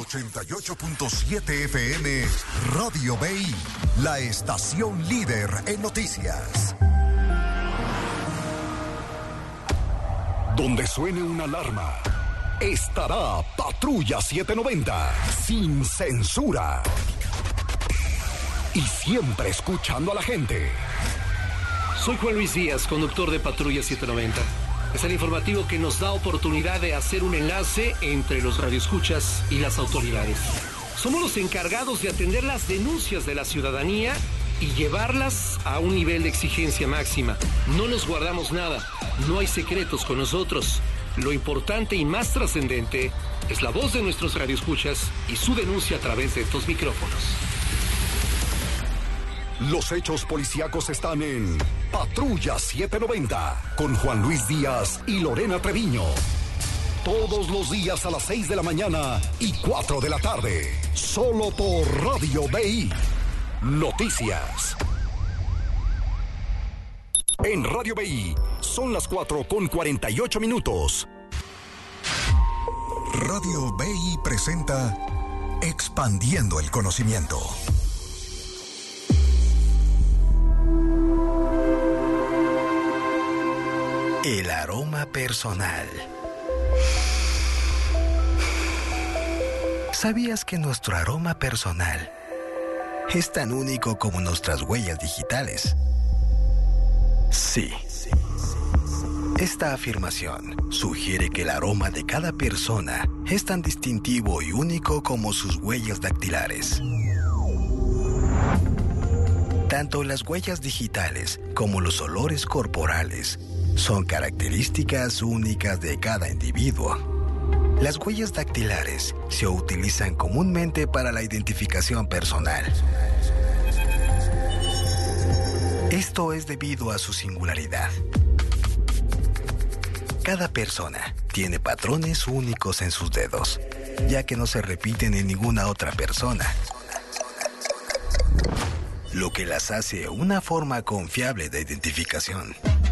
88.7 FM, Radio BI, la estación líder en noticias. Donde suene una alarma, estará Patrulla 790, sin censura. Y siempre escuchando a la gente. Soy Juan Luis Díaz, conductor de Patrulla 790. Es el informativo que nos da oportunidad de hacer un enlace entre los radioescuchas y las autoridades. Somos los encargados de atender las denuncias de la ciudadanía y llevarlas a un nivel de exigencia máxima. No nos guardamos nada, no hay secretos con nosotros. Lo importante y más trascendente es la voz de nuestros radioescuchas y su denuncia a través de estos micrófonos. Los hechos policíacos están en Patrulla 790 con Juan Luis Díaz y Lorena Treviño. Todos los días a las 6 de la mañana y 4 de la tarde. Solo por Radio BI. Noticias. En Radio BI son las 4:48. Radio BI presenta Expandiendo el Conocimiento. El aroma personal. ¿Sabías que nuestro aroma personal es tan único como nuestras huellas digitales? Sí. Esta afirmación sugiere que el aroma de cada persona es tan distintivo y único como sus huellas dactilares. Tanto las huellas digitales como los olores corporales son características únicas de cada individuo. Las huellas dactilares se utilizan comúnmente para la identificación personal. Esto es debido a su singularidad. Cada persona tiene patrones únicos en sus dedos, ya que no se repiten en ninguna otra persona, lo que las hace una forma confiable de identificación.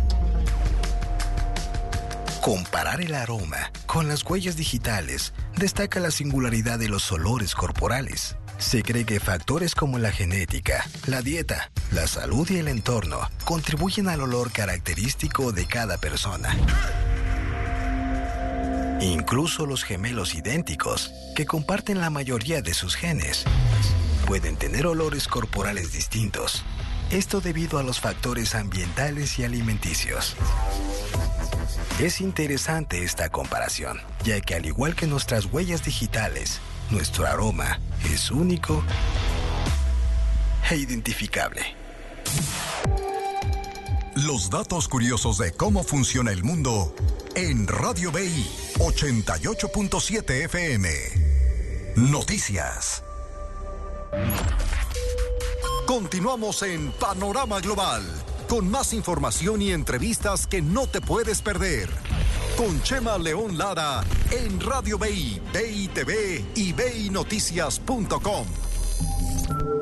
Comparar el aroma con las huellas digitales destaca la singularidad de los olores corporales. Se cree que factores como la genética, la dieta, la salud y el entorno contribuyen al olor característico de cada persona. Incluso los gemelos idénticos, que comparten la mayoría de sus genes, pueden tener olores corporales distintos. Esto debido a los factores ambientales y alimenticios. Es interesante esta comparación, ya que al igual que nuestras huellas digitales, nuestro aroma es único e identificable. Los datos curiosos de cómo funciona el mundo en Radio BI 88.7 FM. Noticias. Continuamos en Panorama Global, con más información y entrevistas que no te puedes perder. Con Chema León Lara en Radio BI, BI TV y BINoticias.com.